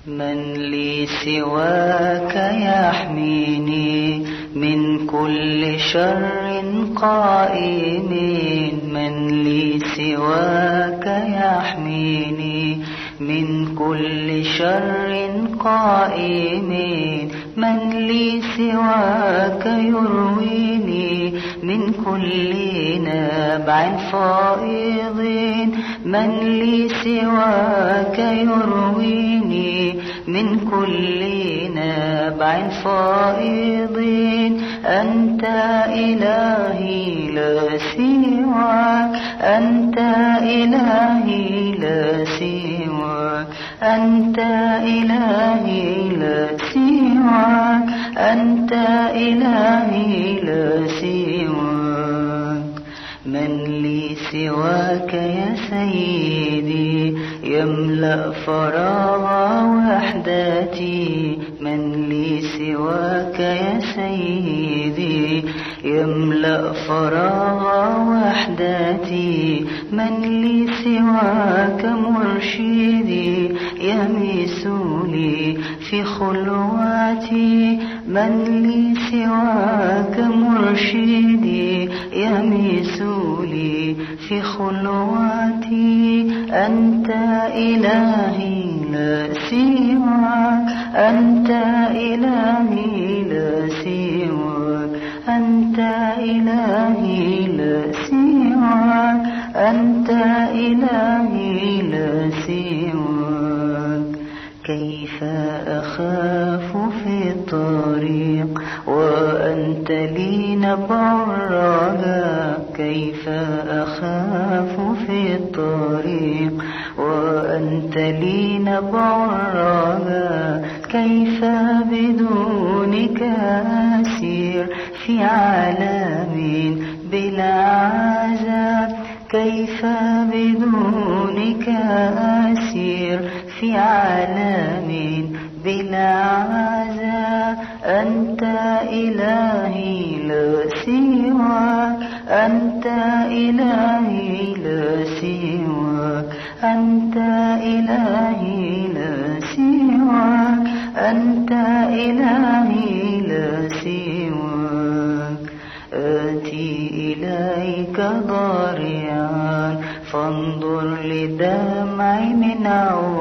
من لي سواك يحميني من كل شر قائم؟ من لي سواك يحميني من كل شر قائم؟ من لي سواك يرويني من كل نبع فائض؟ من لي سواك يرويني من كل نبع فائض؟ أنت إلهي لا سواك، أنت إلهي لا سواك، أنت إلهي لا سواك، أنت إلهي لا سواك. من لي سواك يا سيدي يملأ فراغ وحدتي؟ من لي سواك يا سيدي يملأ فراغ وحدتي؟ من لي سواك مرشدي يميس لي في خلواتي؟ من لي سواك مرشدي يميس لي في خلواتي؟ أنت إلهي لا سواك، أنت إلهي لا سواك، أنت إلهي لا سواك، أنت إلهي لا سواك. كيف أخاف في الطريق وأنت لي نبع الرجاء؟ كيف أخاف في الطريق وأنت لي نبع الرجاء؟ كيف بدونك أسير في عالم بلا عذاب؟ كيف بدونك أسير في عالم بلا عذاب؟ أنت إلهي لا سواك، أنت إلهي لا سواك، أنت إلهي لا سواك، أنت إلهي لا سواك. آتي إليك ضارعا فانظر لدمعي من عود